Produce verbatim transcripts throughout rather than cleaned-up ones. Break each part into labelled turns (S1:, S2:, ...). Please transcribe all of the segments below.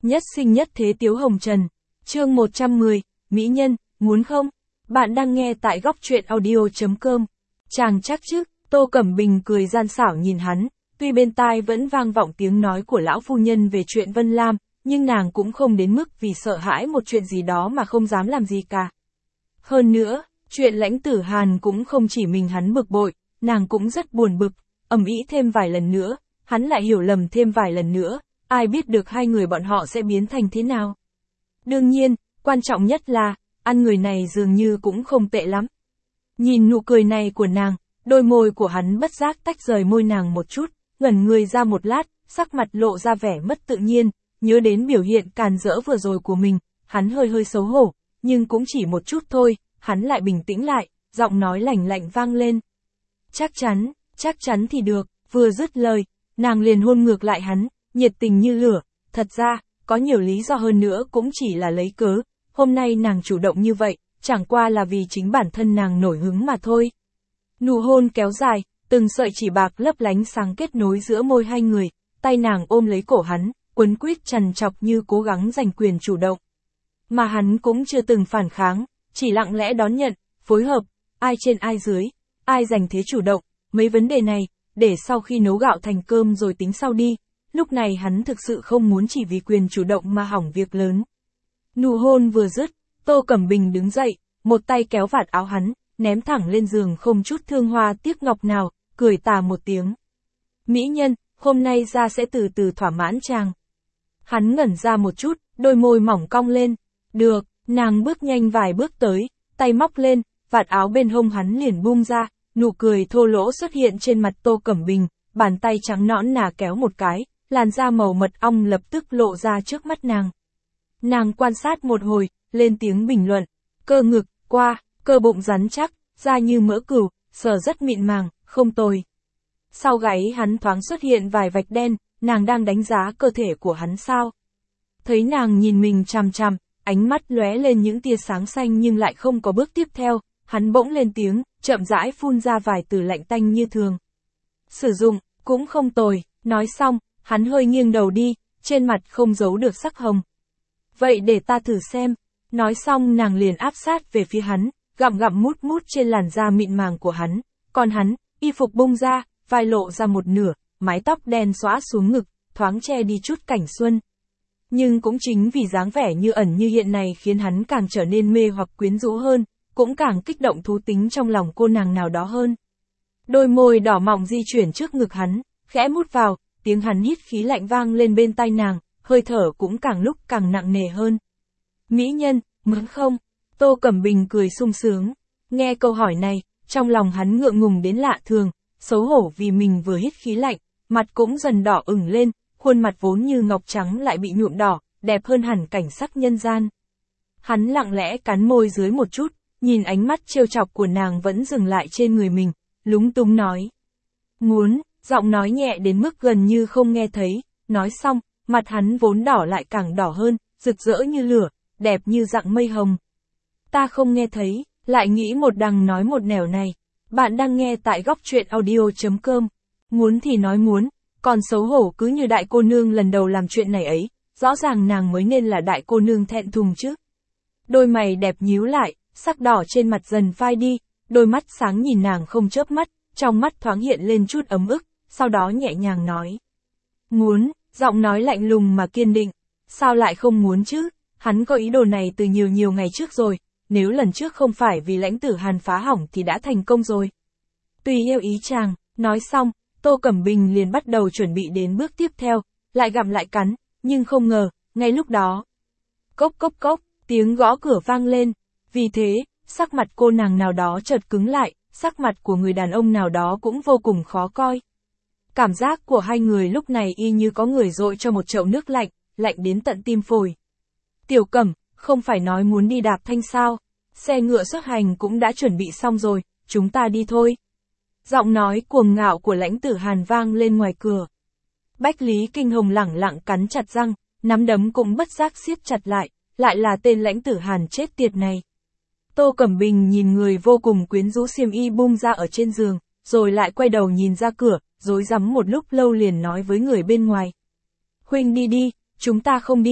S1: Nhất sinh nhất thế Tiếu Hồng Trần. Chương một trăm mười, Mỹ Nhân, muốn không? Bạn đang nghe tại góc truyện audio chấm com. Chàng chắc chứ, Tô Cẩm Bình cười gian xảo nhìn hắn, tuy bên tai vẫn vang vọng tiếng nói của lão phu nhân về chuyện Vân Lam, nhưng nàng cũng không đến mức vì sợ hãi một chuyện gì đó mà không dám làm gì cả. Hơn nữa, chuyện Lãnh Tử Hàn cũng không chỉ mình hắn bực bội, nàng cũng rất buồn bực, ầm ĩ thêm vài lần nữa, hắn lại hiểu lầm thêm vài lần nữa, ai biết được hai người bọn họ sẽ biến thành thế nào. Đương nhiên, quan trọng nhất là, ăn người này dường như cũng không tệ lắm. Nhìn nụ cười này của nàng, đôi môi của hắn bất giác tách rời môi nàng một chút, ngẩn người ra một lát, sắc mặt lộ ra vẻ mất tự nhiên, nhớ đến biểu hiện càn rỡ vừa rồi của mình, hắn hơi hơi xấu hổ, nhưng cũng chỉ một chút thôi, hắn lại bình tĩnh lại, giọng nói lạnh lạnh vang lên. Chắc chắn, chắc chắn thì được, vừa dứt lời, nàng liền hôn ngược lại hắn, nhiệt tình như lửa, thật ra, có nhiều lý do hơn nữa cũng chỉ là lấy cớ, hôm nay nàng chủ động như vậy, chẳng qua là vì chính bản thân nàng nổi hứng mà thôi. Nụ hôn kéo dài, từng sợi chỉ bạc lấp lánh sáng kết nối giữa môi hai người, tay nàng ôm lấy cổ hắn, quấn quýt trằn trọc như cố gắng giành quyền chủ động. Mà hắn cũng chưa từng phản kháng, chỉ lặng lẽ đón nhận, phối hợp, ai trên ai dưới, ai giành thế chủ động, mấy vấn đề này, để sau khi nấu gạo thành cơm rồi tính sau đi. Lúc này hắn thực sự không muốn chỉ vì quyền chủ động mà hỏng việc lớn. Nụ hôn vừa dứt, Tô Cẩm Bình đứng dậy, một tay kéo vạt áo hắn, ném thẳng lên giường không chút thương hoa tiếc ngọc nào, cười tà một tiếng. Mỹ nhân, hôm nay ra sẽ từ từ thỏa mãn chàng. Hắn ngẩn ra một chút, đôi môi mỏng cong lên. Được, nàng bước nhanh vài bước tới, tay móc lên, vạt áo bên hông hắn liền bung ra, nụ cười thô lỗ xuất hiện trên mặt Tô Cẩm Bình, bàn tay trắng nõn nà kéo một cái, làn da màu mật ong lập tức lộ ra trước mắt nàng. Nàng quan sát một hồi, lên tiếng bình luận, cơ ngực, qua, cơ bụng rắn chắc, da như mỡ cừu, sờ rất mịn màng, không tồi. Sau gáy hắn thoáng xuất hiện vài vạch đen, nàng đang đánh giá cơ thể của hắn sao? Thấy nàng nhìn mình chằm chằm, ánh mắt lóe lên những tia sáng xanh nhưng lại không có bước tiếp theo, hắn bỗng lên tiếng, chậm rãi phun ra vài từ lạnh tanh như thường. Sử dụng, cũng không tồi, nói xong, hắn hơi nghiêng đầu đi, trên mặt không giấu được sắc hồng. Vậy để ta thử xem, nói xong nàng liền áp sát về phía hắn, gặm gặm mút mút trên làn da mịn màng của hắn, còn hắn, y phục bung ra, vai lộ ra một nửa, mái tóc đen xõa xuống ngực, thoáng che đi chút cảnh xuân. Nhưng cũng chính vì dáng vẻ như ẩn như hiện này khiến hắn càng trở nên mê hoặc quyến rũ hơn, cũng càng kích động thú tính trong lòng cô nàng nào đó hơn. Đôi môi đỏ mọng di chuyển trước ngực hắn, khẽ mút vào, tiếng hắn hít khí lạnh vang lên bên tai nàng, hơi thở cũng càng lúc càng nặng nề hơn. Mỹ nhân, muốn không? Tô Cẩm Bình cười sung sướng. Nghe câu hỏi này, trong lòng hắn ngượng ngùng đến lạ thường, xấu hổ vì mình vừa hít khí lạnh, mặt cũng dần đỏ ửng lên, khuôn mặt vốn như ngọc trắng lại bị nhuộm đỏ, đẹp hơn hẳn cảnh sắc nhân gian. Hắn lặng lẽ cắn môi dưới một chút, nhìn ánh mắt trêu chọc của nàng vẫn dừng lại trên người mình, lúng túng nói. Muốn, giọng nói nhẹ đến mức gần như không nghe thấy, nói xong, mặt hắn vốn đỏ lại càng đỏ hơn, rực rỡ như lửa, đẹp như rặng mây hồng. Ta không nghe thấy, lại nghĩ một đằng nói một nẻo này. Bạn đang nghe tại góc truyện audio chấm com. Muốn thì nói muốn, còn xấu hổ cứ như đại cô nương lần đầu làm chuyện này ấy, rõ ràng nàng mới nên là đại cô nương thẹn thùng chứ. Đôi mày đẹp nhíu lại, sắc đỏ trên mặt dần phai đi, đôi mắt sáng nhìn nàng không chớp mắt, trong mắt thoáng hiện lên chút ấm ức, sau đó nhẹ nhàng nói. Muốn, giọng nói lạnh lùng mà kiên định, sao lại không muốn chứ, hắn có ý đồ này từ nhiều nhiều ngày trước rồi, nếu lần trước không phải vì Lãnh Tử Hàn phá hỏng thì đã thành công rồi. Tùy yêu ý chàng, nói xong, Tô Cẩm Bình liền bắt đầu chuẩn bị đến bước tiếp theo, lại gặm lại cắn, nhưng không ngờ, ngay lúc đó. Cốc cốc cốc, tiếng gõ cửa vang lên, vì thế, sắc mặt cô nàng nào đó chợt cứng lại, sắc mặt của người đàn ông nào đó cũng vô cùng khó coi. Cảm giác của hai người lúc này y như có người dội cho một chậu nước lạnh, lạnh đến tận tim phổi. Tiểu Cẩm, không phải nói muốn đi đạp thanh sao, xe ngựa xuất hành cũng đã chuẩn bị xong rồi, chúng ta đi thôi. Giọng nói cuồng ngạo của Lãnh Tử Hàn vang lên ngoài cửa. Bách Lý Kinh Hồng lẳng lặng cắn chặt răng, nắm đấm cũng bất giác siết chặt lại, lại là tên Lãnh Tử Hàn chết tiệt này. Tô Cẩm Bình nhìn người vô cùng quyến rũ xiêm y bung ra ở trên giường, rồi lại quay đầu nhìn ra cửa, rối rắm một lúc lâu liền nói với người bên ngoài. Huynh đi đi, chúng ta không đi,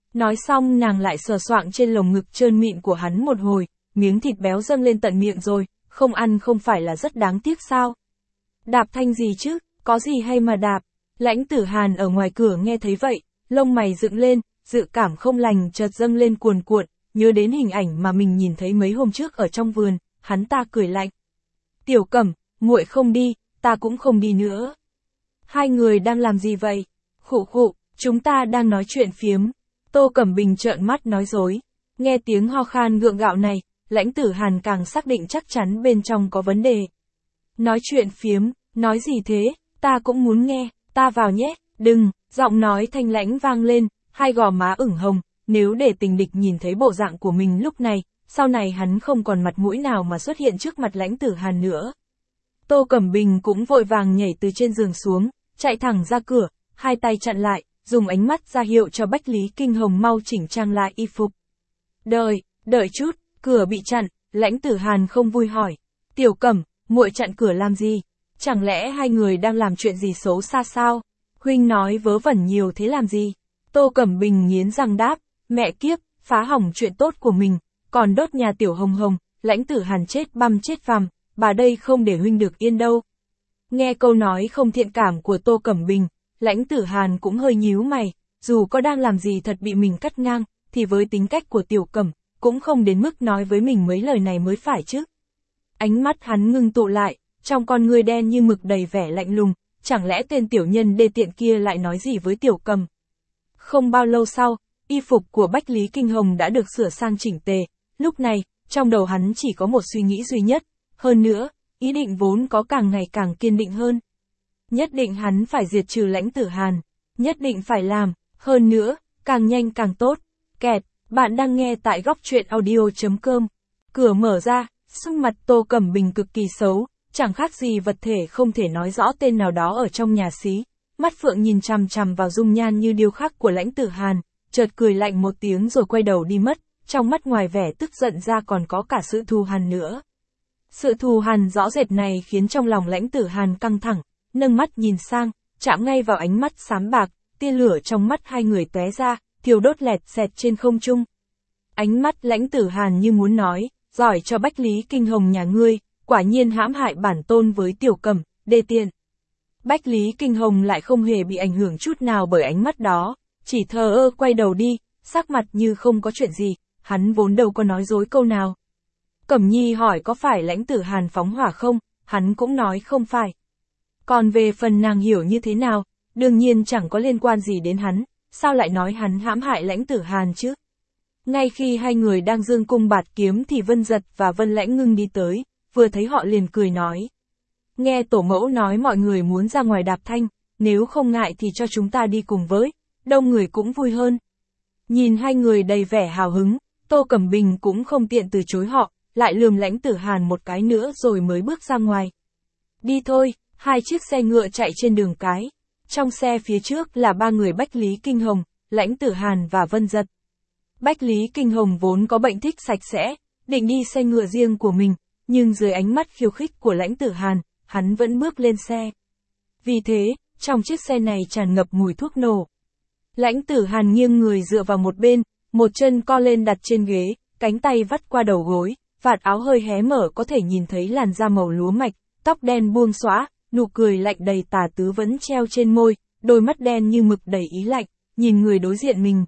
S1: Nói xong nàng lại sờ soạng trên lồng ngực trơn mịn của hắn một hồi, miếng thịt béo dâng lên tận miệng rồi, không ăn không phải là rất đáng tiếc sao? Đạp thanh gì chứ, có gì hay mà đạp? Lãnh Tử Hàn ở ngoài cửa nghe thấy vậy, lông mày dựng lên, dự cảm không lành chợt dâng lên cuồn cuộn, nhớ đến hình ảnh mà mình nhìn thấy mấy hôm trước ở trong vườn, hắn ta cười lạnh. Tiểu Cẩm, muội không đi, ta cũng không đi nữa. Hai người đang làm gì vậy? Khụ khụ, chúng ta đang nói chuyện phiếm. Tô Cẩm Bình trợn mắt nói dối. Nghe tiếng ho khan gượng gạo này, Lãnh Tử Hàn càng xác định chắc chắn bên trong có vấn đề. Nói chuyện phiếm, nói gì thế, ta cũng muốn nghe, ta vào nhé, đừng, giọng nói thanh lãnh vang lên, hai gò má ửng hồng, nếu để tình địch nhìn thấy bộ dạng của mình lúc này, sau này hắn không còn mặt mũi nào mà xuất hiện trước mặt Lãnh Tử Hàn nữa. Tô Cẩm Bình cũng vội vàng nhảy từ trên giường xuống, chạy thẳng ra cửa, hai tay chặn lại, dùng ánh mắt ra hiệu cho Bách Lý Kinh Hồng mau chỉnh trang lại y phục. Đợi, đợi chút, cửa bị chặn, Lãnh Tử Hàn không vui hỏi. Tiểu Cẩm, muội chặn cửa làm gì? Chẳng lẽ hai người đang làm chuyện gì xấu xa sao? Huynh nói vớ vẩn nhiều thế làm gì? Tô Cẩm Bình nghiến răng đáp, mẹ kiếp, phá hỏng chuyện tốt của mình, còn đốt nhà Tiểu Hồng Hồng, Lãnh Tử Hàn chết băm chết vằm, bà đây không để huynh được yên đâu. Nghe câu nói không thiện cảm của Tô Cẩm Bình, Lãnh Tử Hàn cũng hơi nhíu mày, dù có đang làm gì thật bị mình cắt ngang, thì với tính cách của Tiểu Cẩm, cũng không đến mức nói với mình mấy lời này mới phải chứ. Ánh mắt hắn ngưng tụ lại, trong con người đen như mực đầy vẻ lạnh lùng, chẳng lẽ tên tiểu nhân đê tiện kia lại nói gì với Tiểu Cẩm. Không bao lâu sau, y phục của Bách Lý Kinh Hồng đã được sửa sang chỉnh tề, lúc này, trong đầu hắn chỉ có một suy nghĩ duy nhất, hơn nữa, ý định vốn có càng ngày càng kiên định hơn. Nhất định hắn phải diệt trừ Lãnh Tử Hàn, nhất định phải làm, hơn nữa, càng nhanh càng tốt. Kẹt, bạn đang nghe tại góc truyện audio chấm com. Cửa mở ra, sắc mặt Tô Cẩm Bình cực kỳ xấu, chẳng khác gì vật thể không thể nói rõ tên nào đó ở trong nhà xí. Mắt phượng nhìn chằm chằm vào dung nhan như điêu khắc của Lãnh Tử Hàn, chợt cười lạnh một tiếng rồi quay đầu đi mất, trong mắt ngoài vẻ tức giận ra còn có cả sự thù hằn nữa. Sự thù hằn rõ rệt này khiến trong lòng Lãnh Tử Hàn căng thẳng, nâng mắt nhìn sang, chạm ngay vào ánh mắt xám bạc, tia lửa trong mắt hai người tóe ra, thiêu đốt lẹt xẹt trên không trung. Ánh mắt Lãnh Tử Hàn như muốn nói, giỏi cho Bách Lý Kinh Hồng nhà ngươi, quả nhiên hãm hại bản tôn với Tiểu Cẩm, đê tiện. Bách Lý Kinh Hồng lại không hề bị ảnh hưởng chút nào bởi ánh mắt đó, chỉ thờ ơ quay đầu đi, sắc mặt như không có chuyện gì, hắn vốn đâu có nói dối câu nào. Cẩm Nhi hỏi có phải Lãnh Tử Hàn phóng hỏa không, hắn cũng nói không phải. Còn về phần nàng hiểu như thế nào, đương nhiên chẳng có liên quan gì đến hắn, sao lại nói hắn hãm hại Lãnh Tử Hàn chứ? Ngay khi hai người đang dương cung bạt kiếm thì Vân Giật và Vân Lãnh Ngưng đi tới, vừa thấy họ liền cười nói. Nghe tổ mẫu nói mọi người muốn ra ngoài đạp thanh, nếu không ngại thì cho chúng ta đi cùng với, đông người cũng vui hơn. Nhìn hai người đầy vẻ hào hứng, Tô Cẩm Bình cũng không tiện từ chối họ, lại lườm Lãnh Tử Hàn một cái nữa rồi mới bước ra ngoài. Đi thôi, hai chiếc xe ngựa chạy trên đường cái. Trong xe phía trước là ba người Bách Lý Kinh Hồng, Lãnh Tử Hàn và Vân Giật. Bách Lý Kinh Hồng vốn có bệnh thích sạch sẽ, định đi xe ngựa riêng của mình, nhưng dưới ánh mắt khiêu khích của Lãnh Tử Hàn, hắn vẫn bước lên xe. Vì thế, trong chiếc xe này tràn ngập mùi thuốc nổ. Lãnh Tử Hàn nghiêng người dựa vào một bên, một chân co lên đặt trên ghế, cánh tay vắt qua đầu gối, vạt áo hơi hé mở có thể nhìn thấy làn da màu lúa mạch, tóc đen buông xõa, nụ cười lạnh đầy tà tứ vẫn treo trên môi, đôi mắt đen như mực đầy ý lạnh, nhìn người đối diện mình.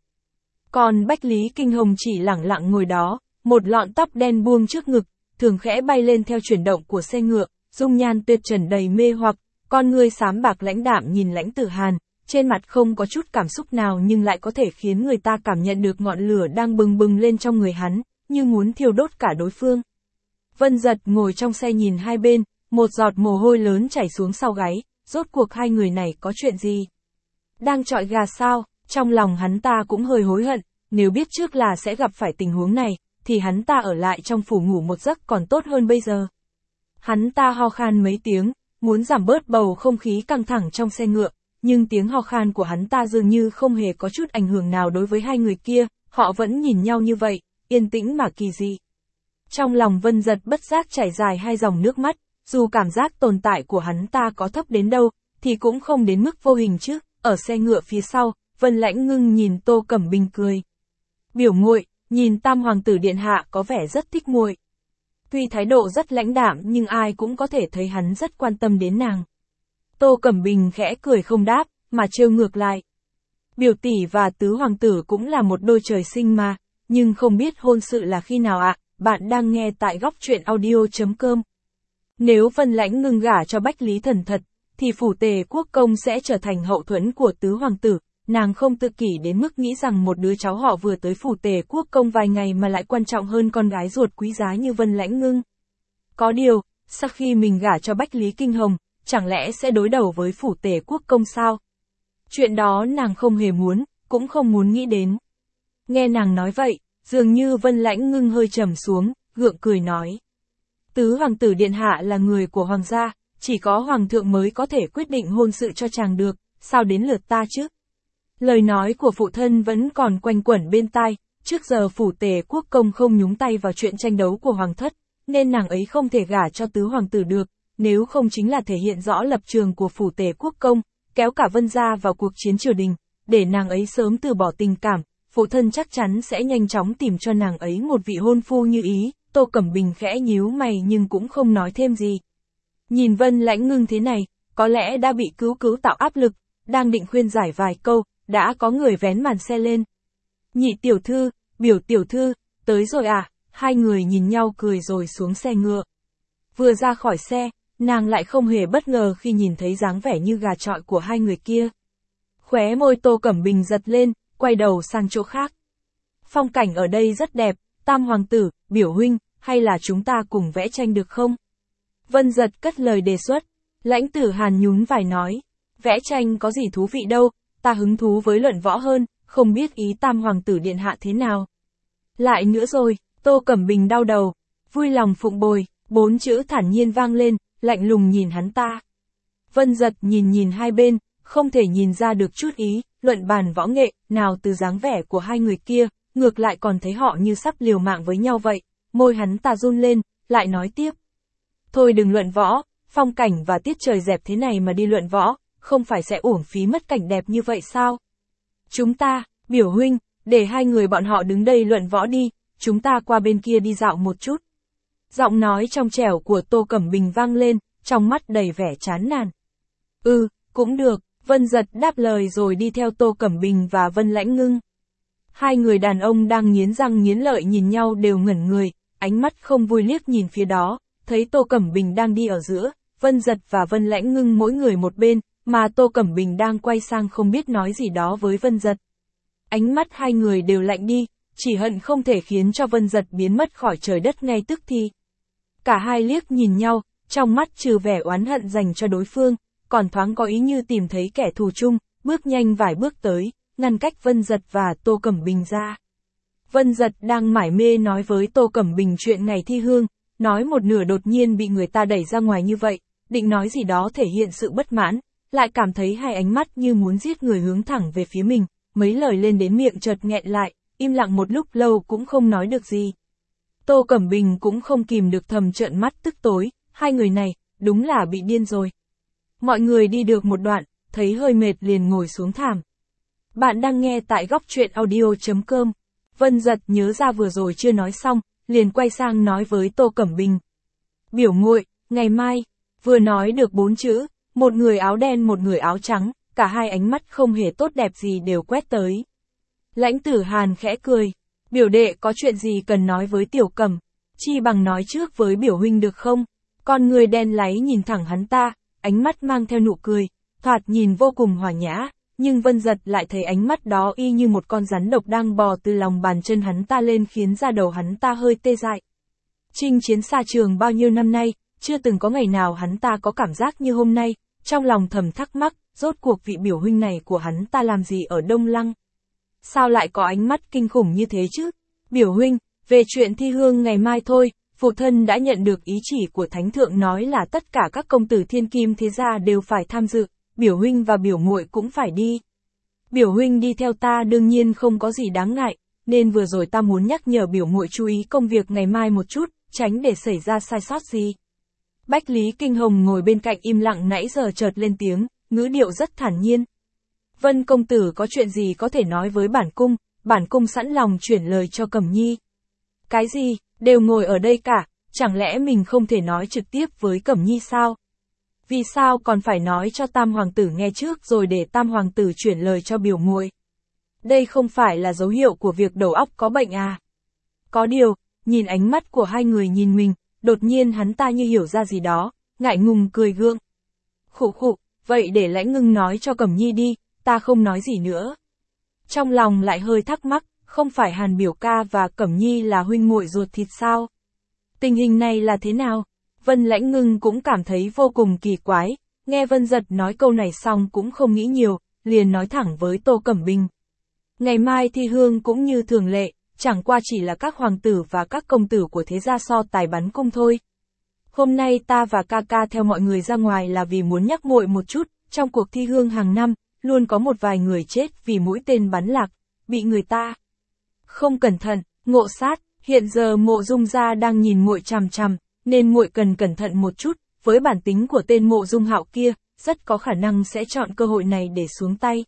S1: Còn Bách Lý Kinh Hồng chỉ lẳng lặng ngồi đó, một lọn tóc đen buông trước ngực, thường khẽ bay lên theo chuyển động của xe ngựa, dung nhan tuyệt trần đầy mê hoặc, con ngươi xám bạc lãnh đạm nhìn Lãnh Tử Hàn, trên mặt không có chút cảm xúc nào nhưng lại có thể khiến người ta cảm nhận được ngọn lửa đang bừng bừng lên trong người hắn, như muốn thiêu đốt cả đối phương. Vân Giật ngồi trong xe nhìn hai bên, một giọt mồ hôi lớn chảy xuống sau gáy, rốt cuộc hai người này có chuyện gì? Đang chọi gà sao? Trong lòng hắn ta cũng hơi hối hận, nếu biết trước là sẽ gặp phải tình huống này, thì hắn ta ở lại trong phủ ngủ một giấc còn tốt hơn bây giờ. Hắn ta ho khan mấy tiếng, muốn giảm bớt bầu không khí căng thẳng trong xe ngựa, nhưng tiếng ho khan của hắn ta dường như không hề có chút ảnh hưởng nào đối với hai người kia, họ vẫn nhìn nhau như vậy, yên tĩnh mà kỳ dị. Trong lòng Vân Giật bất giác chảy dài hai dòng nước mắt, dù cảm giác tồn tại của hắn ta có thấp đến đâu, thì cũng không đến mức vô hình chứ. Ở xe ngựa phía sau, Vân Lãnh Ngưng nhìn Tô Cẩm Bình cười. Biểu muội, nhìn Tam hoàng tử điện hạ có vẻ rất thích muội. Tuy thái độ rất lãnh đạm nhưng ai cũng có thể thấy hắn rất quan tâm đến nàng. Tô Cẩm Bình khẽ cười không đáp, mà trêu ngược lại. Biểu tỷ và tứ hoàng tử cũng là một đôi trời sinh mà, nhưng không biết hôn sự là khi nào ạ, à? Bạn đang nghe tại góc truyện audio chấm com. Nếu Vân Lãnh Ngưng gả cho Bách Lý Thần thật, thì phủ Tề Quốc công sẽ trở thành hậu thuẫn của tứ hoàng tử. Nàng không tự kỷ đến mức nghĩ rằng một đứa cháu họ vừa tới phủ Tề Quốc công vài ngày mà lại quan trọng hơn con gái ruột quý giá như Vân Lãnh Ngưng. Có điều, sau khi mình gả cho Bách Lý Kinh Hồng, chẳng lẽ sẽ đối đầu với phủ Tề Quốc công sao? Chuyện đó nàng không hề muốn, cũng không muốn nghĩ đến. Nghe nàng nói vậy, dường như Vân Lãnh Ngưng hơi trầm xuống, gượng cười nói. Tứ hoàng tử điện hạ là người của hoàng gia, chỉ có hoàng thượng mới có thể quyết định hôn sự cho chàng được, sao đến lượt ta chứ? Lời nói của phụ thân vẫn còn quanh quẩn bên tai, trước giờ phủ Tề Quốc công không nhúng tay vào chuyện tranh đấu của hoàng thất, nên nàng ấy không thể gả cho tứ hoàng tử được, nếu không chính là thể hiện rõ lập trường của phủ Tề Quốc công, kéo cả Vân gia vào cuộc chiến triều đình, để nàng ấy sớm từ bỏ tình cảm, phụ thân chắc chắn sẽ nhanh chóng tìm cho nàng ấy một vị hôn phu như ý. Tô Cẩm Bình khẽ nhíu mày nhưng cũng không nói thêm gì. Nhìn Vân Lãnh Ngưng thế này, có lẽ đã bị cứu cứu tạo áp lực, đang định khuyên giải vài câu, đã có người vén màn xe lên. Nhị tiểu thư, biểu tiểu thư, tới rồi à? Hai người nhìn nhau cười rồi xuống xe ngựa. Vừa ra khỏi xe, nàng lại không hề bất ngờ khi nhìn thấy dáng vẻ như gà chọi của hai người kia. Khóe môi Tô Cẩm Bình giật lên, quay đầu sang chỗ khác. Phong cảnh ở đây rất đẹp, Tam hoàng tử, biểu huynh, hay là chúng ta cùng vẽ tranh được không? Vân Giật cất lời đề xuất. Lãnh Tử Hàn nhún vai nói, vẽ tranh có gì thú vị đâu, ta hứng thú với luận võ hơn, không biết ý Tam hoàng tử điện hạ thế nào. Lại nữa rồi, Tô Cẩm Bình đau đầu, vui lòng phụng bồi, bốn chữ thản nhiên vang lên, lạnh lùng nhìn hắn ta. Vân Giật nhìn nhìn hai bên, không thể nhìn ra được chút ý, luận bàn võ nghệ, nào từ dáng vẻ của hai người kia, ngược lại còn thấy họ như sắp liều mạng với nhau vậy, môi hắn ta run lên, lại nói tiếp. Thôi đừng luận võ, phong cảnh và tiết trời dẹp thế này mà đi luận võ, không phải sẽ uổng phí mất cảnh đẹp như vậy sao? Chúng ta, biểu huynh, để hai người bọn họ đứng đây luận võ đi, chúng ta qua bên kia đi dạo một chút. Giọng nói trong trẻo của Tô Cẩm Bình vang lên, trong mắt đầy vẻ chán nản. Ừ, cũng được, Vân Giật đáp lời rồi đi theo Tô Cẩm Bình và Vân Lãnh Ngưng. Hai người đàn ông đang nghiến răng nghiến lợi nhìn nhau đều ngẩn người, ánh mắt không vui liếc nhìn phía đó, thấy Tô Cẩm Bình đang đi ở giữa, Vân Giật và Vân Lãnh Ngưng mỗi người một bên, mà Tô Cẩm Bình đang quay sang không biết nói gì đó với Vân Giật. Ánh mắt hai người đều lạnh đi, chỉ hận không thể khiến cho Vân Giật biến mất khỏi trời đất ngay tức thì. Cả hai liếc nhìn nhau, trong mắt trừ vẻ oán hận dành cho đối phương, còn thoáng có ý như tìm thấy kẻ thù chung, bước nhanh vài bước tới, ngăn cách Vân Giật và Tô Cẩm Bình ra. Vân Giật đang mải mê nói với Tô Cẩm Bình chuyện ngày thi hương, nói một nửa đột nhiên bị người ta đẩy ra ngoài như vậy, định nói gì đó thể hiện sự bất mãn, lại cảm thấy hai ánh mắt như muốn giết người hướng thẳng về phía mình, mấy lời lên đến miệng chợt nghẹn lại, im lặng một lúc lâu cũng không nói được gì. Tô Cẩm Bình cũng không kìm được thầm trợn mắt tức tối, hai người này, đúng là bị điên rồi. Mọi người đi được một đoạn, thấy hơi mệt liền ngồi xuống thảm. Bạn đang nghe tại góc truyện audio chấm com. Vân Giật nhớ ra vừa rồi chưa nói xong, liền quay sang nói với Tô Cẩm Bình. Biểu muội, ngày mai, vừa nói được bốn chữ, một người áo đen một người áo trắng, cả hai ánh mắt không hề tốt đẹp gì đều quét tới. Lãnh Tử Hàn khẽ cười, biểu đệ có chuyện gì cần nói với Tiểu Cẩm, chi bằng nói trước với biểu huynh được không? Con người đen láy nhìn thẳng hắn ta, ánh mắt mang theo nụ cười, thoạt nhìn vô cùng hòa nhã, nhưng Vân Giật lại thấy ánh mắt đó y như một con rắn độc đang bò từ lòng bàn chân hắn ta lên khiến da đầu hắn ta hơi tê dại. Chinh chiến xa trường bao nhiêu năm nay, chưa từng có ngày nào hắn ta có cảm giác như hôm nay, trong lòng thầm thắc mắc, rốt cuộc vị biểu huynh này của hắn ta làm gì ở Đông Lăng? Sao lại có ánh mắt kinh khủng như thế chứ? Biểu huynh, về chuyện thi hương ngày mai thôi, phụ thân đã nhận được ý chỉ của Thánh Thượng nói là tất cả các công tử thiên kim thế gia đều phải tham dự, biểu huynh và biểu muội cũng phải đi. Biểu huynh đi theo ta đương nhiên không có gì đáng ngại, nên vừa rồi ta muốn nhắc nhở biểu muội chú ý công việc ngày mai một chút, tránh để xảy ra sai sót gì. Bách Lý Kinh Hồng ngồi bên cạnh im lặng nãy giờ chợt lên tiếng, ngữ điệu rất thản nhiên. Vân công tử có chuyện gì có thể nói với bản cung, bản cung sẵn lòng chuyển lời cho Cẩm Nhi. Cái gì, đều ngồi ở đây cả, chẳng lẽ mình không thể nói trực tiếp với Cẩm Nhi sao? Vì sao còn phải nói cho Tam Hoàng tử nghe trước rồi để Tam Hoàng tử chuyển lời cho biểu muội? Đây không phải là dấu hiệu của việc đầu óc có bệnh à? Có điều, nhìn ánh mắt của hai người nhìn mình, đột nhiên hắn ta như hiểu ra gì đó, ngại ngùng cười gượng. Khụ khụ, vậy để Lãnh Ngưng nói cho Cẩm Nhi đi, ta không nói gì nữa. Trong lòng lại hơi thắc mắc, không phải Hàn biểu ca và Cẩm Nhi là huynh muội ruột thịt sao? Tình hình này là thế nào? Vân Lãnh Ngưng cũng cảm thấy vô cùng kỳ quái, nghe Vân Giật nói câu này xong cũng không nghĩ nhiều, liền nói thẳng với Tô Cẩm Bình. Ngày mai thi hương cũng như thường lệ, chẳng qua chỉ là các hoàng tử và các công tử của thế gia so tài bắn cung thôi. Hôm nay ta và ca ca theo mọi người ra ngoài là vì muốn nhắc muội một chút, trong cuộc thi hương hàng năm, luôn có một vài người chết vì mũi tên bắn lạc, bị người ta không cẩn thận, ngộ sát, hiện giờ Mộ Dung gia đang nhìn muội chằm chằm, nên muội cần cẩn thận một chút, với bản tính của tên Mộ Dung Hạo kia, rất có khả năng sẽ chọn cơ hội này để xuống tay.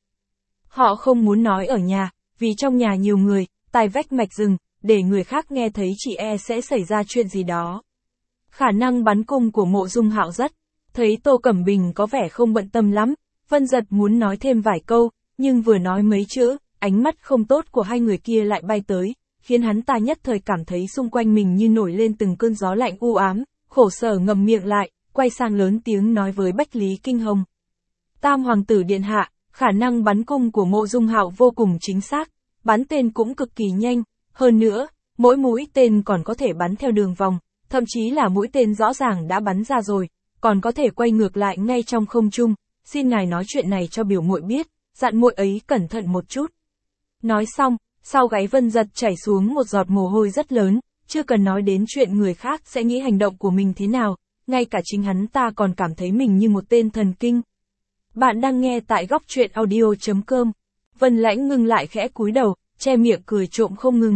S1: Họ không muốn nói ở nhà, vì trong nhà nhiều người, tai vách mạch rừng, để người khác nghe thấy chỉ e sẽ xảy ra chuyện gì đó. Khả năng bắn cung của Mộ Dung Hạo rất, thấy Tô Cẩm Bình có vẻ không bận tâm lắm, Vân Giật muốn nói thêm vài câu, nhưng vừa nói mấy chữ, ánh mắt không tốt của hai người kia lại bay tới, khiến hắn ta nhất thời cảm thấy xung quanh mình như nổi lên từng cơn gió lạnh u ám, khổ sở ngậm miệng lại, quay sang lớn tiếng nói với Bách Lý Kinh Hồng. Tam Hoàng tử điện hạ, khả năng bắn cung của Mộ Dung Hạo vô cùng chính xác, bắn tên cũng cực kỳ nhanh, hơn nữa, mỗi mũi tên còn có thể bắn theo đường vòng, thậm chí là mũi tên rõ ràng đã bắn ra rồi, còn có thể quay ngược lại ngay trong không trung, xin ngài nói chuyện này cho biểu muội biết, dặn muội ấy cẩn thận một chút. Nói xong, sau gáy Vân Giật chảy xuống một giọt mồ hôi rất lớn, chưa cần nói đến chuyện người khác sẽ nghĩ hành động của mình thế nào, ngay cả chính hắn ta còn cảm thấy mình như một tên thần kinh. Bạn đang nghe tại góc truyện audio chấm com. Vân Lãnh Ngưng lại khẽ cúi đầu, che miệng cười trộm không ngừng.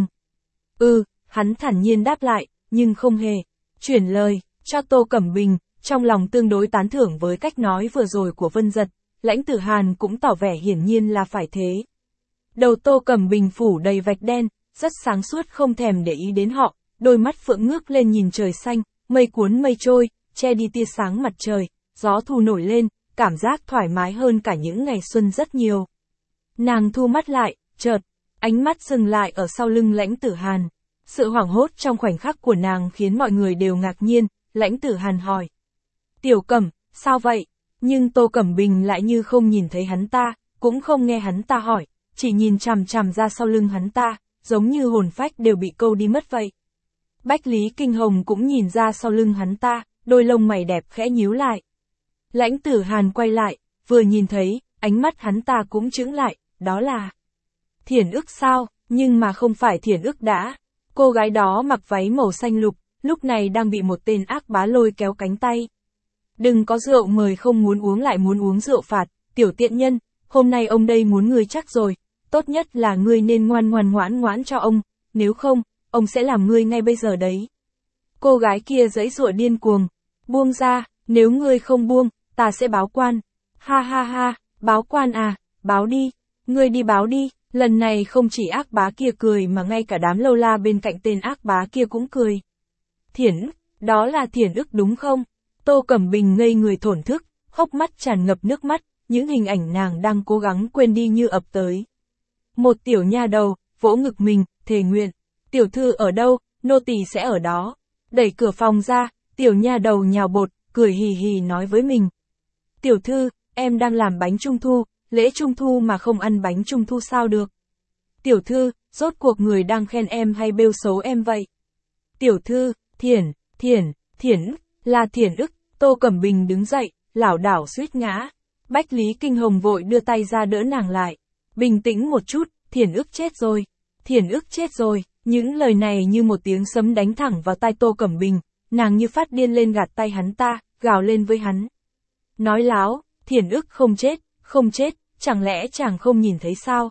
S1: Ừ, hắn thản nhiên đáp lại, nhưng không hề chuyển lời cho Tô Cẩm Bình, trong lòng tương đối tán thưởng với cách nói vừa rồi của Vân Giật, Lãnh Tử Hàn cũng tỏ vẻ hiển nhiên là phải thế. Đầu Tô Cẩm Bình phủ đầy vạch đen, rất sáng suốt không thèm để ý đến họ, đôi mắt phượng ngước lên nhìn trời xanh, mây cuốn mây trôi, che đi tia sáng mặt trời, gió thu nổi lên, cảm giác thoải mái hơn cả những ngày xuân rất nhiều. Nàng thu mắt lại, chợt, ánh mắt dừng lại ở sau lưng Lãnh Tử Hàn. Sự hoảng hốt trong khoảnh khắc của nàng khiến mọi người đều ngạc nhiên, Lãnh Tử Hàn hỏi. Tiểu Cẩm, sao vậy? Nhưng Tô Cẩm Bình lại như không nhìn thấy hắn ta, cũng không nghe hắn ta hỏi, chỉ nhìn chằm chằm ra sau lưng hắn ta, giống như hồn phách đều bị câu đi mất vậy. Bách Lý Kinh Hồng cũng nhìn ra sau lưng hắn ta, đôi lông mày đẹp khẽ nhíu lại. Lãnh Tử Hàn quay lại, vừa nhìn thấy, ánh mắt hắn ta cũng chững lại, đó là Thiển Ức sao, nhưng mà không phải Thiển Ức đã. Cô gái đó mặc váy màu xanh lục, lúc này đang bị một tên ác bá lôi kéo cánh tay. Đừng có rượu mời không muốn uống lại muốn uống rượu phạt, tiểu tiện nhân, hôm nay ông đây muốn ngươi chắc rồi, tốt nhất là ngươi nên ngoan ngoan ngoãn ngoãn cho ông, nếu không, ông sẽ làm ngươi ngay bây giờ đấy. Cô gái kia giãy giụa điên cuồng, buông ra, nếu ngươi không buông, ta sẽ báo quan. Ha ha ha, báo quan à, báo đi, ngươi đi báo đi. Lần này không chỉ ác bá kia cười mà ngay cả đám lâu la bên cạnh tên ác bá kia cũng cười. Thiển, đó là Thiển Ức đúng không? Tô Cẩm Bình ngây người thổn thức, hốc mắt tràn ngập nước mắt, những hình ảnh nàng đang cố gắng quên đi như ập tới. Một tiểu nha đầu, vỗ ngực mình, thề nguyện. Tiểu thư ở đâu, nô tỳ sẽ ở đó. Đẩy cửa phòng ra, tiểu nha đầu nhào bột, cười hì hì nói với mình. Tiểu thư, em đang làm bánh trung thu. Lễ trung thu mà không ăn bánh trung thu sao được? Tiểu thư, rốt cuộc người đang khen em hay bêu xấu em vậy? Tiểu thư, Thiển, Thiển, Thiển, là Thiển Ức. Tô Cẩm Bình đứng dậy, lảo đảo suýt ngã. Bách Lý Kinh Hồng vội đưa tay ra đỡ nàng lại. Bình tĩnh một chút, Thiển Ức chết rồi. Thiển Ức chết rồi. Những lời này như một tiếng sấm đánh thẳng vào tai Tô Cẩm Bình. Nàng như phát điên lên gạt tay hắn ta, gào lên với hắn. Nói láo, Thiển Ức không chết. Không chết, chẳng lẽ chàng không nhìn thấy sao?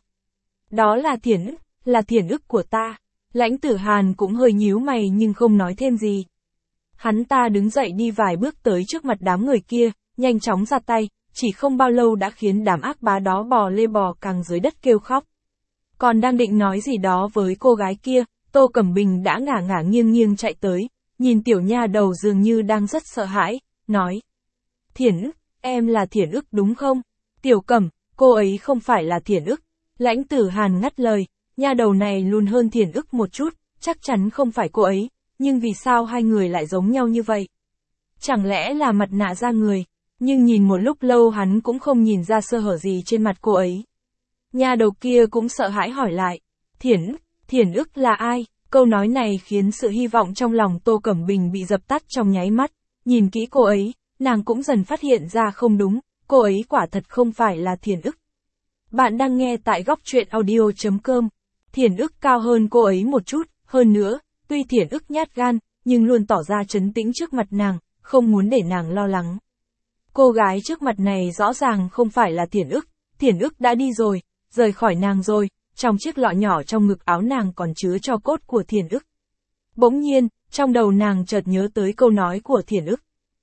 S1: Đó là Thiển Ức, là Thiển Ức của ta. Lãnh Tử Hàn cũng hơi nhíu mày nhưng không nói thêm gì. Hắn ta đứng dậy đi vài bước tới trước mặt đám người kia, nhanh chóng ra tay, chỉ không bao lâu đã khiến đám ác bá đó bò lê bò càng dưới đất kêu khóc. Còn đang định nói gì đó với cô gái kia, Tô Cẩm Bình đã ngả ngả nghiêng nghiêng chạy tới, nhìn tiểu nha đầu dường như đang rất sợ hãi, nói. Thiển ức, em là Thiển ức đúng không? Tiểu Cẩm, cô ấy không phải là Thiển ức. Lãnh Tử Hàn ngắt lời, nha đầu này lùn hơn Thiển ức một chút, chắc chắn không phải cô ấy, nhưng vì sao hai người lại giống nhau như vậy? Chẳng lẽ là mặt nạ da người? Nhưng nhìn một lúc lâu hắn cũng không nhìn ra sơ hở gì trên mặt cô ấy. Nha đầu kia cũng sợ hãi hỏi lại, Thiển ức, Thiển ức là ai? Câu nói này khiến sự hy vọng trong lòng Tô Cẩm Bình bị dập tắt trong nháy mắt, nhìn kỹ cô ấy, nàng cũng dần phát hiện ra không đúng, cô ấy quả thật không phải là Thiển ức. Bạn đang nghe tại góc truyện audio chấm com. Thiển ức cao hơn cô ấy một chút, hơn nữa, tuy Thiển ức nhát gan, nhưng luôn tỏ ra trấn tĩnh trước mặt nàng, không muốn để nàng lo lắng. Cô gái trước mặt này rõ ràng không phải là Thiển ức, Thiển ức đã đi rồi, rời khỏi nàng rồi, trong chiếc lọ nhỏ trong ngực áo nàng còn chứa tro cốt của Thiển ức. Bỗng nhiên, trong đầu nàng chợt nhớ tới câu nói của Thiển ức.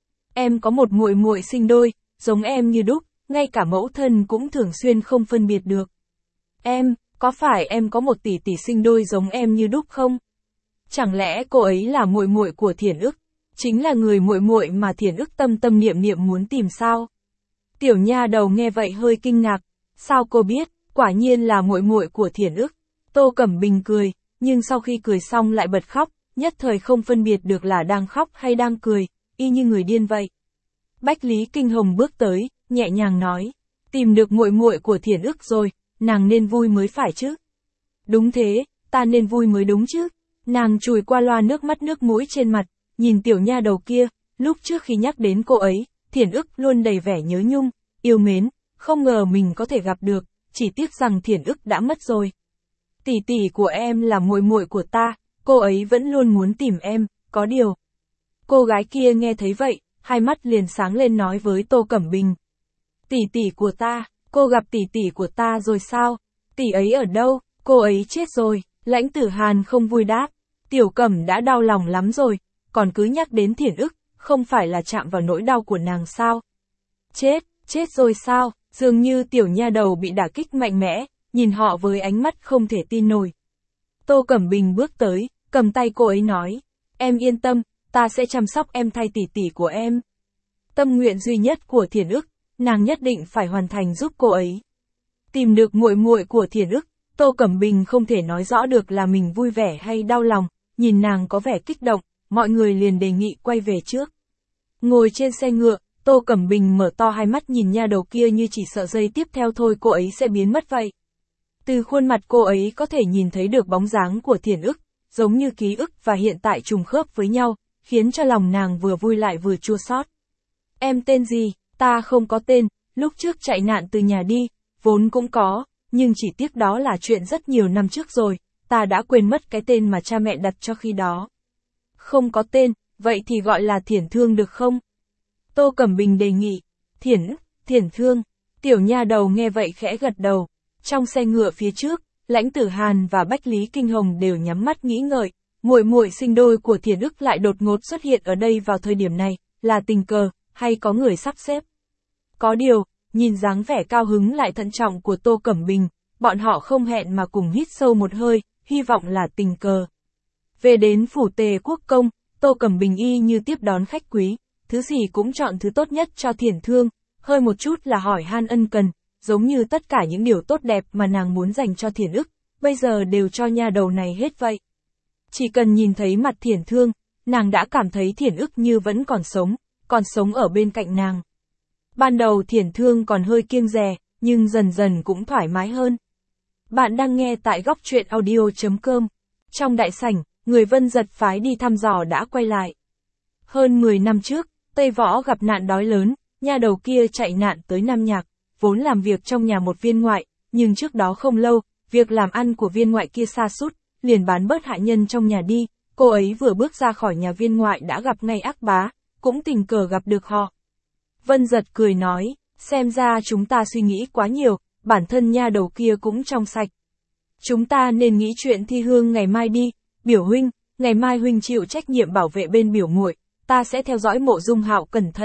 S1: Em có một muội muội sinh đôi, giống em như đúc, ngay cả mẫu thân cũng thường xuyên không phân biệt được. Em, có phải em có một tỷ tỷ sinh đôi giống em như đúc không? Chẳng lẽ cô ấy là muội muội của Thiển ức, chính là người muội muội mà Thiển ức tâm tâm niệm niệm muốn tìm sao? Tiểu nha đầu nghe vậy hơi kinh ngạc, sao cô biết, quả nhiên là muội muội của Thiển ức. Tô Cẩm Bình cười, nhưng sau khi cười xong lại bật khóc, nhất thời không phân biệt được là đang khóc hay đang cười, y như người điên vậy. Bách Lý Kinh Hồng bước tới, nhẹ nhàng nói, tìm được muội muội của Thiển ức rồi, nàng nên vui mới phải chứ. Đúng thế, ta nên vui mới đúng chứ. Nàng chùi qua loa nước mắt nước mũi trên mặt, nhìn tiểu nha đầu kia, lúc trước khi nhắc đến cô ấy, Thiển ức luôn đầy vẻ nhớ nhung, yêu mến, không ngờ mình có thể gặp được, chỉ tiếc rằng Thiển ức đã mất rồi. Tỷ tỷ của em là muội muội của ta, cô ấy vẫn luôn muốn tìm em, có điều. Cô gái kia nghe thấy vậy, hai mắt liền sáng lên nói với Tô Cẩm Bình. Tỷ tỷ của ta, cô gặp tỷ tỷ của ta rồi sao? Tỷ ấy ở đâu? Cô ấy chết rồi. Lãnh Tử Hàn không vui đáp. Tiểu Cẩm đã đau lòng lắm rồi, còn cứ nhắc đến Thiển ức, không phải là chạm vào nỗi đau của nàng sao? Chết, chết rồi sao? Dường như tiểu nha đầu bị đả kích mạnh mẽ, nhìn họ với ánh mắt không thể tin nổi. Tô Cẩm Bình bước tới, cầm tay cô ấy nói, em yên tâm, ta sẽ chăm sóc em thay tỷ tỷ của em. Tâm nguyện duy nhất của Thiển ức, nàng nhất định phải hoàn thành giúp cô ấy. Tìm được muội muội của Thiển ức, Tô Cẩm Bình không thể nói rõ được là mình vui vẻ hay đau lòng, nhìn nàng có vẻ kích động, mọi người liền đề nghị quay về trước. Ngồi trên xe ngựa, Tô Cẩm Bình mở to hai mắt nhìn nha đầu kia như chỉ sợ giây tiếp theo thôi cô ấy sẽ biến mất vậy. Từ khuôn mặt cô ấy có thể nhìn thấy được bóng dáng của Thiển ức, giống như ký ức và hiện tại trùng khớp với nhau, khiến cho lòng nàng vừa vui lại vừa chua xót. Em tên gì? Ta không có tên, lúc trước chạy nạn từ nhà đi, vốn cũng có, nhưng chỉ tiếc đó là chuyện rất nhiều năm trước rồi, ta đã quên mất cái tên mà cha mẹ đặt cho khi đó. Không có tên, vậy thì gọi là Thiển Thương được không? Tô Cẩm Bình đề nghị. Thiển, Thiển Thương. Tiểu nha đầu nghe vậy khẽ gật đầu. Trong xe ngựa phía trước, Lãnh Tử Hàn và Bách Lý Kinh Hồng đều nhắm mắt nghĩ ngợi, muội muội sinh đôi của Thiển ức lại đột ngột xuất hiện ở đây vào thời điểm này, là tình cờ, hay có người sắp xếp. Có điều, nhìn dáng vẻ cao hứng lại thận trọng của Tô Cẩm Bình, bọn họ không hẹn mà cùng hít sâu một hơi, hy vọng là tình cờ. Về đến phủ Tề Quốc Công, Tô Cẩm Bình y như tiếp đón khách quý, thứ gì cũng chọn thứ tốt nhất cho Thiển Thương, hơi một chút là hỏi han ân cần, giống như tất cả những điều tốt đẹp mà nàng muốn dành cho Thiển ức, bây giờ đều cho nha đầu này hết vậy. Chỉ cần nhìn thấy mặt Thiển Thương, nàng đã cảm thấy Thiển ức như vẫn còn sống, còn sống ở bên cạnh nàng. Ban đầu Thiển Thương còn hơi kiêng dè, nhưng dần dần cũng thoải mái hơn. Bạn đang nghe tại góc truyện audio chấm com. Trong đại sảnh, người Vân Giật phái đi thăm dò đã quay lại. Hơn mười năm trước, Tây Võ gặp nạn đói lớn, nha đầu kia chạy nạn tới Nam Nhạc, vốn làm việc trong nhà một viên ngoại, nhưng trước đó không lâu, việc làm ăn của viên ngoại kia sa sút, liền bán bớt hạ nhân trong nhà đi, cô ấy vừa bước ra khỏi nhà viên ngoại đã gặp ngay ác bá, cũng tình cờ gặp được họ. Vân Giật cười nói, xem ra chúng ta suy nghĩ quá nhiều, bản thân nha đầu kia cũng trong sạch. Chúng ta nên nghĩ chuyện thi hương ngày mai đi, biểu huynh, ngày mai huynh chịu trách nhiệm bảo vệ bên biểu muội, ta sẽ theo dõi Mộ Dung Hạo cẩn thận,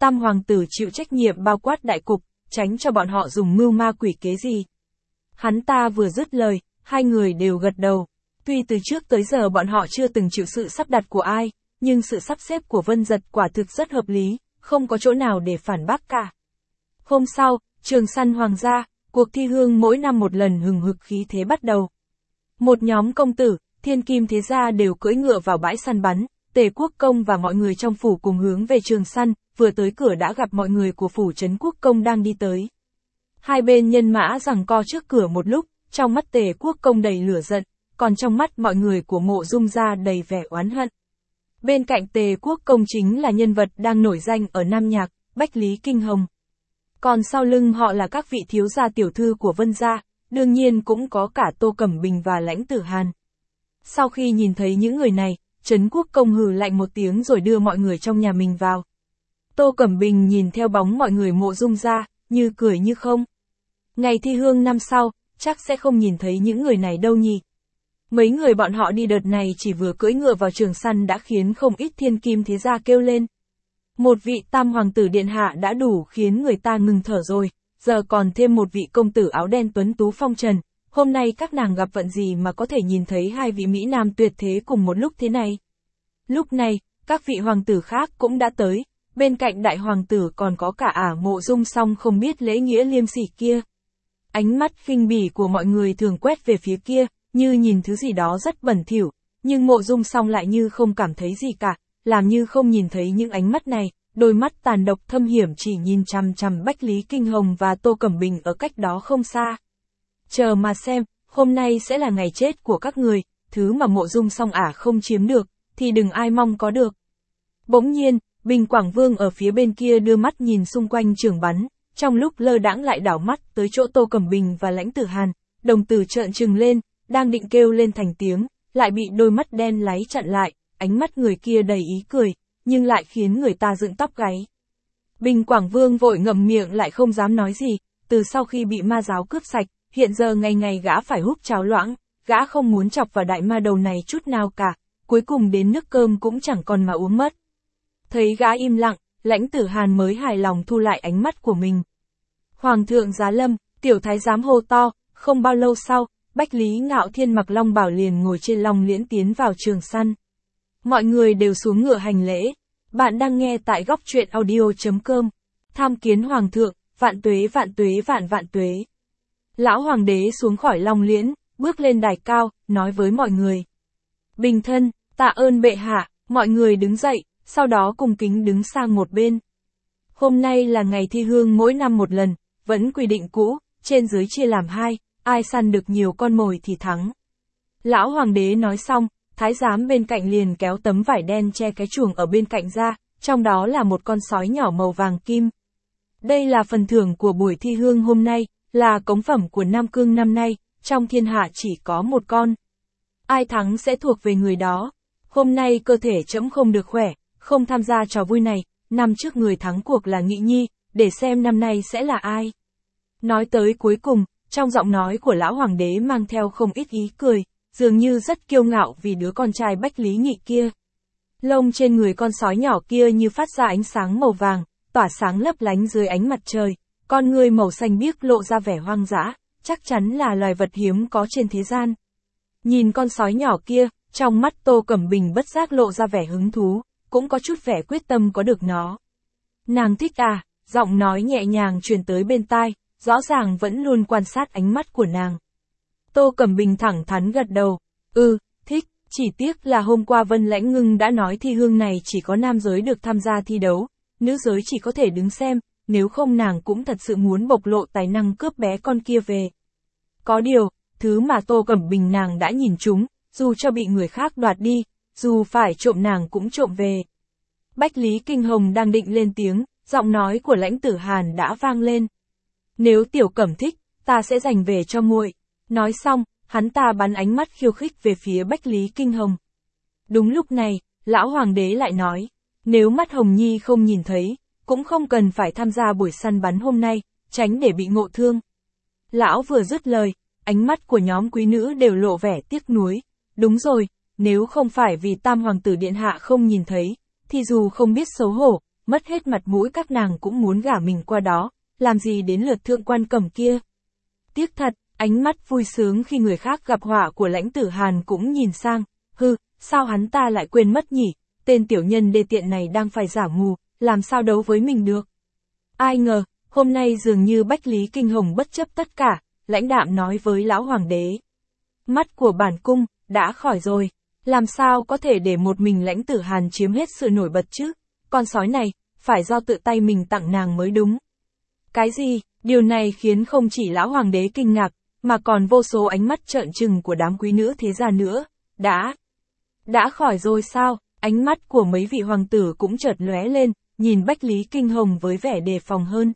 S1: Tam hoàng tử chịu trách nhiệm bao quát đại cục, tránh cho bọn họ dùng mưu ma quỷ kế gì. Hắn ta vừa dứt lời, hai người đều gật đầu. Tuy từ trước tới giờ bọn họ chưa từng chịu sự sắp đặt của ai, nhưng sự sắp xếp của Vân Giật quả thực rất hợp lý, không có chỗ nào để phản bác cả. Hôm sau, Trường Săn Hoàng gia, cuộc thi hương mỗi năm một lần hừng hực khí thế bắt đầu. Một nhóm công tử, thiên kim thế gia đều cưỡi ngựa vào bãi săn bắn, Tề Quốc Công và mọi người trong phủ cùng hướng về trường săn, vừa tới cửa đã gặp mọi người của phủ trấn Quốc Công đang đi tới. Hai bên nhân mã giằng co trước cửa một lúc, trong mắt Tề Quốc Công đầy lửa giận, còn trong mắt mọi người của Mộ Dung gia đầy vẻ oán hận. Bên cạnh Tề Quốc Công chính là nhân vật đang nổi danh ở Nam Nhạc, Bách Lý Kinh Hồng. Còn sau lưng họ là các vị thiếu gia tiểu thư của Vân gia, đương nhiên cũng có cả Tô Cẩm Bình và Lãnh Tử Hàn. Sau khi nhìn thấy những người này, Trấn Quốc Công hừ lạnh một tiếng rồi đưa mọi người trong nhà mình vào. Tô Cẩm Bình nhìn theo bóng mọi người Mộ Dung gia, như cười như không. Ngày thi hương năm sau, chắc sẽ không nhìn thấy những người này đâu nhỉ. Mấy người bọn họ đi đợt này chỉ vừa cưỡi ngựa vào trường săn đã khiến không ít thiên kim thế gia kêu lên. Một vị tam hoàng tử điện hạ đã đủ khiến người ta ngừng thở rồi, giờ còn thêm một vị công tử áo đen tuấn tú phong trần. Hôm nay các nàng gặp vận gì mà có thể nhìn thấy hai vị mỹ nam tuyệt thế cùng một lúc thế này. Lúc này, các vị hoàng tử khác cũng đã tới, bên cạnh đại hoàng tử còn có cả ả Mộ Dung song không biết lễ nghĩa liêm sỉ kia. Ánh mắt khinh bỉ của mọi người thường quét về phía kia, như nhìn thứ gì đó rất bẩn thỉu, nhưng Mộ Dung song lại như không cảm thấy gì cả, làm như không nhìn thấy những ánh mắt này, đôi mắt tàn độc thâm hiểm chỉ nhìn chằm chằm Bách Lý Kinh Hồng và Tô Cẩm Bình ở cách đó không xa. Chờ mà xem, hôm nay sẽ là ngày chết của các người, thứ mà Mộ Dung song ả không chiếm được, thì đừng ai mong có được. Bỗng nhiên, Bình Quảng Vương ở phía bên kia đưa mắt nhìn xung quanh trường bắn, trong lúc lơ đãng lại đảo mắt tới chỗ Tô Cẩm Bình và Lãnh Tử Hàn, đồng tử trợn trừng lên, đang định kêu lên thành tiếng, lại bị đôi mắt đen láy chặn lại, ánh mắt người kia đầy ý cười, nhưng lại khiến người ta dựng tóc gáy. Bình Quảng Vương vội ngậm miệng lại không dám nói gì, từ sau khi bị ma giáo cướp sạch, hiện giờ ngày ngày gã phải húp cháo loãng, gã không muốn chọc vào đại ma đầu này chút nào cả, cuối cùng đến nước cơm cũng chẳng còn mà uống mất. Thấy gã im lặng, Lãnh Tử Hàn mới hài lòng thu lại ánh mắt của mình. Hoàng thượng giá lâm, tiểu thái giám hô to, không bao lâu sau, Bách Lý Ngạo Thiên mặc long bào liền ngồi trên long liễn tiến vào trường săn. Mọi người đều xuống ngựa hành lễ. Bạn đang nghe tại góc truyện audio chấm com. Tham kiến hoàng thượng, vạn tuế vạn tuế vạn vạn tuế. Lão hoàng đế xuống khỏi long liễn, bước lên đài cao, nói với mọi người. Bình thân, tạ ơn bệ hạ, mọi người đứng dậy, sau đó cung kính đứng sang một bên. Hôm nay là ngày thi hương mỗi năm một lần, vẫn quy định cũ, trên dưới chia làm hai, ai săn được nhiều con mồi thì thắng. Lão hoàng đế nói xong, thái giám bên cạnh liền kéo tấm vải đen che cái chuồng ở bên cạnh ra, trong đó là một con sói nhỏ màu vàng kim. Đây là phần thưởng của buổi thi hương hôm nay, là cống phẩm của Nam Cương năm nay, trong thiên hạ chỉ có một con. Ai thắng sẽ thuộc về người đó. Hôm nay cơ thể trẫm không được khỏe, không tham gia trò vui này, năm trước người thắng cuộc là Nghị Nhi, để xem năm nay sẽ là ai. Nói tới cuối cùng, trong giọng nói của lão hoàng đế mang theo không ít ý cười, dường như rất kiêu ngạo vì đứa con trai Bách Lý Nghị kia. Lông trên người con sói nhỏ kia như phát ra ánh sáng màu vàng, tỏa sáng lấp lánh dưới ánh mặt trời, con người màu xanh biếc lộ ra vẻ hoang dã, chắc chắn là loài vật hiếm có trên thế gian. Nhìn con sói nhỏ kia, trong mắt Tô Cẩm Bình bất giác lộ ra vẻ hứng thú, cũng có chút vẻ quyết tâm có được nó. Nàng thích à, giọng nói nhẹ nhàng truyền tới bên tai, rõ ràng vẫn luôn quan sát ánh mắt của nàng. Tô Cẩm Bình thẳng thắn gật đầu, ừ, thích, chỉ tiếc là hôm qua Vân Lãnh Ngưng đã nói thi hương này chỉ có nam giới được tham gia thi đấu, nữ giới chỉ có thể đứng xem, nếu không nàng cũng thật sự muốn bộc lộ tài năng cướp bé con kia về. Có điều, thứ mà Tô Cẩm Bình nàng đã nhìn trúng, dù cho bị người khác đoạt đi, dù phải trộm nàng cũng trộm về. Bách Lý Kinh Hồng đang định lên tiếng, giọng nói của Lãnh Tử Hàn đã vang lên. Nếu tiểu Cẩm thích, ta sẽ dành về cho muội. Nói xong, hắn ta bắn ánh mắt khiêu khích về phía Bách Lý Kinh Hồng. Đúng lúc này, lão hoàng đế lại nói, nếu mắt Hồng Nhi không nhìn thấy, cũng không cần phải tham gia buổi săn bắn hôm nay, tránh để bị ngộ thương. Lão vừa dứt lời, ánh mắt của nhóm quý nữ đều lộ vẻ tiếc nuối. Đúng rồi, nếu không phải vì Tam hoàng tử điện hạ không nhìn thấy, thì dù không biết xấu hổ, mất hết mặt mũi các nàng cũng muốn gả mình qua đó, làm gì đến lượt thượng quan Cẩm kia. Tiếc thật, ánh mắt vui sướng khi người khác gặp họa của Lãnh Tử Hàn cũng nhìn sang, hừ, sao hắn ta lại quên mất nhỉ, tên tiểu nhân đê tiện này đang phải giả mù, làm sao đấu với mình được. Ai ngờ, hôm nay dường như Bách Lý Kinh Hồng bất chấp tất cả, lãnh đạm nói với lão hoàng đế. Mắt của bản cung, đã khỏi rồi, làm sao có thể để một mình Lãnh Tử Hàn chiếm hết sự nổi bật chứ, con sói này, phải do tự tay mình tặng nàng mới đúng. Cái gì, điều này khiến không chỉ lão hoàng đế kinh ngạc, mà còn vô số ánh mắt trợn trừng của đám quý nữ thế gia nữa, đã, đã khỏi rồi sao, ánh mắt của mấy vị hoàng tử cũng chợt lóe lên, nhìn Bách Lý Kinh Hồng với vẻ đề phòng hơn.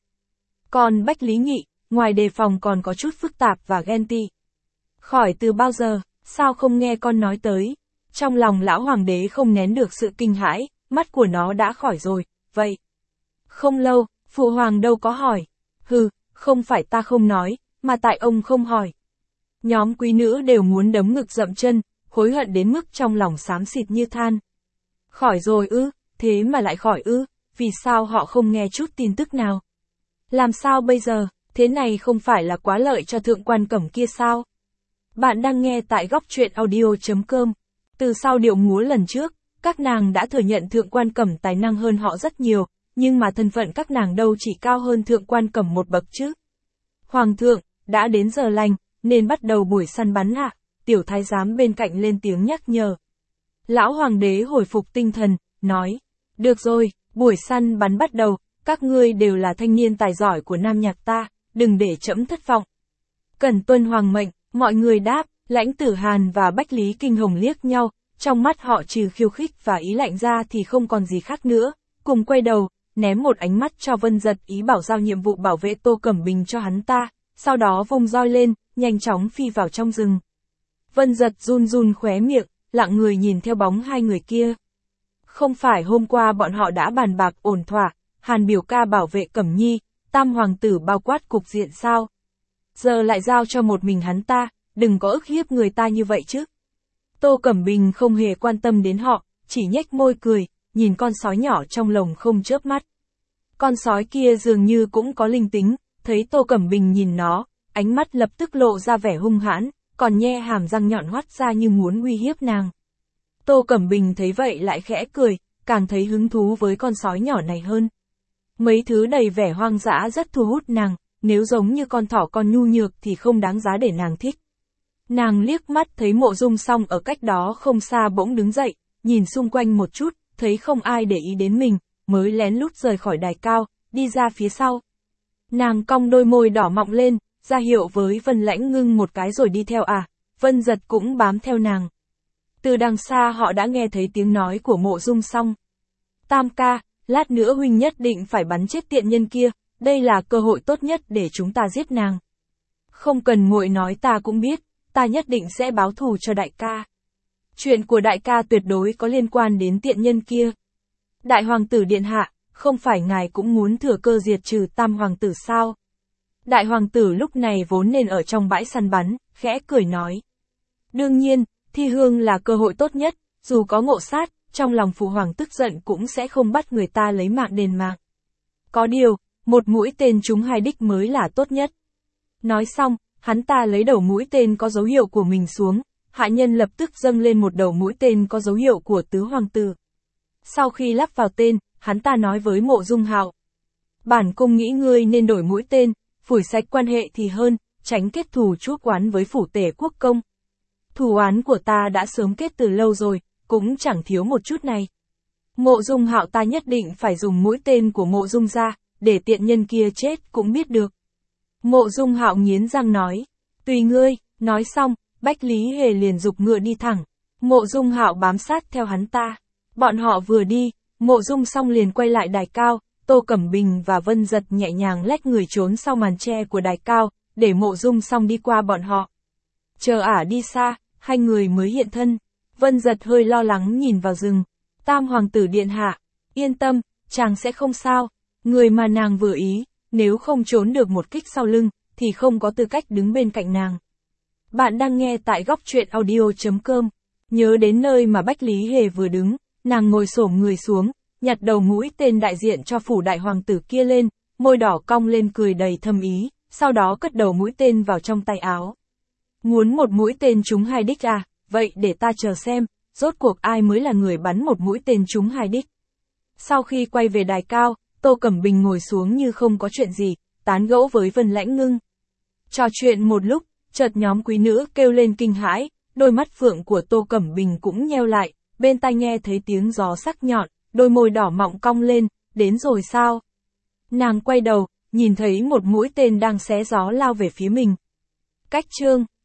S1: Còn Bách Lý Nghị, ngoài đề phòng còn có chút phức tạp và ghen tị. Khỏi từ bao giờ, sao không nghe con nói tới? Trong lòng lão hoàng đế không nén được sự kinh hãi, mắt của nó đã khỏi rồi, vậy. Không lâu, phụ hoàng đâu có hỏi. Hừ, không phải ta không nói, mà tại ông không hỏi. Nhóm quý nữ đều muốn đấm ngực dậm chân, hối hận đến mức trong lòng xám xịt như than. Khỏi rồi ư, thế mà lại khỏi ư, vì sao họ không nghe chút tin tức nào? Làm sao bây giờ, thế này không phải là quá lợi cho thượng quan Cẩm kia sao? Bạn đang nghe tại góc truyện audio chấm com. Từ sau điệu múa lần trước, các nàng đã thừa nhận thượng quan Cẩm tài năng hơn họ rất nhiều, nhưng mà thân phận các nàng đâu chỉ cao hơn thượng quan Cẩm một bậc chứ. Hoàng thượng, đã đến giờ lành, nên bắt đầu buổi săn bắn ạ, tiểu thái giám bên cạnh lên tiếng nhắc nhở. Lão hoàng đế hồi phục tinh thần, nói, được rồi, buổi săn bắn bắt đầu, các ngươi đều là thanh niên tài giỏi của nam nhạc ta, đừng để trẫm thất vọng. Cần tuân hoàng mệnh, mọi người đáp, Lãnh Tử Hàn và Bách Lý Kinh Hồng liếc nhau, trong mắt họ trừ khiêu khích và ý lạnh ra thì không còn gì khác nữa, cùng quay đầu, ném một ánh mắt cho Vân Giật ý bảo giao nhiệm vụ bảo vệ Tô Cẩm Bình cho hắn ta, sau đó vung roi lên, nhanh chóng phi vào trong rừng. Vân Giật run run khóe miệng, lặng người nhìn theo bóng hai người kia. Không phải hôm qua bọn họ đã bàn bạc ổn thỏa, Hàn biểu ca bảo vệ Cẩm Nhi, tam hoàng tử bao quát cục diện sao? Giờ lại giao cho một mình hắn ta, đừng có ức hiếp người ta như vậy chứ. Tô Cẩm Bình không hề quan tâm đến họ, chỉ nhếch môi cười, nhìn con sói nhỏ trong lồng không chớp mắt. Con sói kia dường như cũng có linh tính, thấy Tô Cẩm Bình nhìn nó, ánh mắt lập tức lộ ra vẻ hung hãn, còn nhe hàm răng nhọn hoắt ra như muốn uy hiếp nàng. Tô Cẩm Bình thấy vậy lại khẽ cười, càng thấy hứng thú với con sói nhỏ này hơn. Mấy thứ đầy vẻ hoang dã rất thu hút nàng, nếu giống như con thỏ con nhu nhược thì không đáng giá để nàng thích. Nàng liếc mắt thấy Mộ Dung Song ở cách đó không xa bỗng đứng dậy, nhìn xung quanh một chút, thấy không ai để ý đến mình, mới lén lút rời khỏi đài cao, đi ra phía sau. Nàng cong đôi môi đỏ mọng lên, ra hiệu với Vân Lãnh Ngưng một cái rồi đi theo à, Vân Giật cũng bám theo nàng. Từ đằng xa họ đã nghe thấy tiếng nói của Mộ Dung Song. Tam ca, lát nữa huynh nhất định phải bắn chết tiện nhân kia, đây là cơ hội tốt nhất để chúng ta giết nàng. Không cần nguội nói ta cũng biết, ta nhất định sẽ báo thù cho đại ca. Chuyện của đại ca tuyệt đối có liên quan đến tiện nhân kia. Đại hoàng tử điện hạ, không phải ngài cũng muốn thừa cơ diệt trừ tam hoàng tử sao? Đại hoàng tử lúc này vốn nên ở trong bãi săn bắn, khẽ cười nói. Đương nhiên, thi hương là cơ hội tốt nhất, dù có ngộ sát, trong lòng phụ hoàng tức giận cũng sẽ không bắt người ta lấy mạng đền mạng. Có điều, một mũi tên trúng hai đích mới là tốt nhất. Nói xong, hắn ta lấy đầu mũi tên có dấu hiệu của mình xuống, hạ nhân lập tức dâng lên một đầu mũi tên có dấu hiệu của tứ hoàng tử. Sau khi lắp vào tên, hắn ta nói với Mộ Dung Hạo. Bản cung nghĩ ngươi nên đổi mũi tên, phủi sạch quan hệ thì hơn, tránh kết thù chuốc oán với phủ tể quốc công. Thù oán của ta đã sớm kết từ lâu rồi, cũng chẳng thiếu một chút này. Mộ Dung Hạo ta nhất định phải dùng mũi tên của Mộ Dung ra, để tiện nhân kia chết cũng biết được. Mộ Dung Hạo nghiến răng nói, tùy ngươi, nói xong, Bách Lý Hề liền giục ngựa đi thẳng. Mộ Dung Hạo bám sát theo hắn ta. Bọn họ vừa đi, Mộ Dung xong liền quay lại đài cao, Tô Cẩm Bình và Vân Giật nhẹ nhàng lách người trốn sau màn che của đài cao, để Mộ Dung xong đi qua bọn họ. Chờ ả đi xa, hai người mới hiện thân. Vân Giật hơi lo lắng nhìn vào rừng. Tam hoàng tử điện hạ, yên tâm, chàng sẽ không sao. Người mà nàng vừa ý, nếu không trốn được một kích sau lưng, thì không có tư cách đứng bên cạnh nàng. Bạn đang nghe tại góc truyện audio chấm com. Nhớ đến nơi mà Bách Lý Hề vừa đứng, nàng ngồi xổm người xuống, nhặt đầu mũi tên đại diện cho phủ đại hoàng tử kia lên, môi đỏ cong lên cười đầy thâm ý, sau đó cất đầu mũi tên vào trong tay áo. Muốn một mũi tên trúng hai đích à, vậy để ta chờ xem, rốt cuộc ai mới là người bắn một mũi tên trúng hai đích. Sau khi quay về đài cao, Tô Cẩm Bình ngồi xuống như không có chuyện gì, tán gẫu với Vân Lãnh Ngưng. Trò chuyện một lúc, chợt nhóm quý nữ kêu lên kinh hãi, đôi mắt phượng của Tô Cẩm Bình cũng nheo lại, bên tai nghe thấy tiếng gió sắc nhọn, đôi môi đỏ mọng cong lên, đến rồi sao? Nàng quay đầu, nhìn thấy một mũi tên đang xé gió lao về phía mình. Cách chương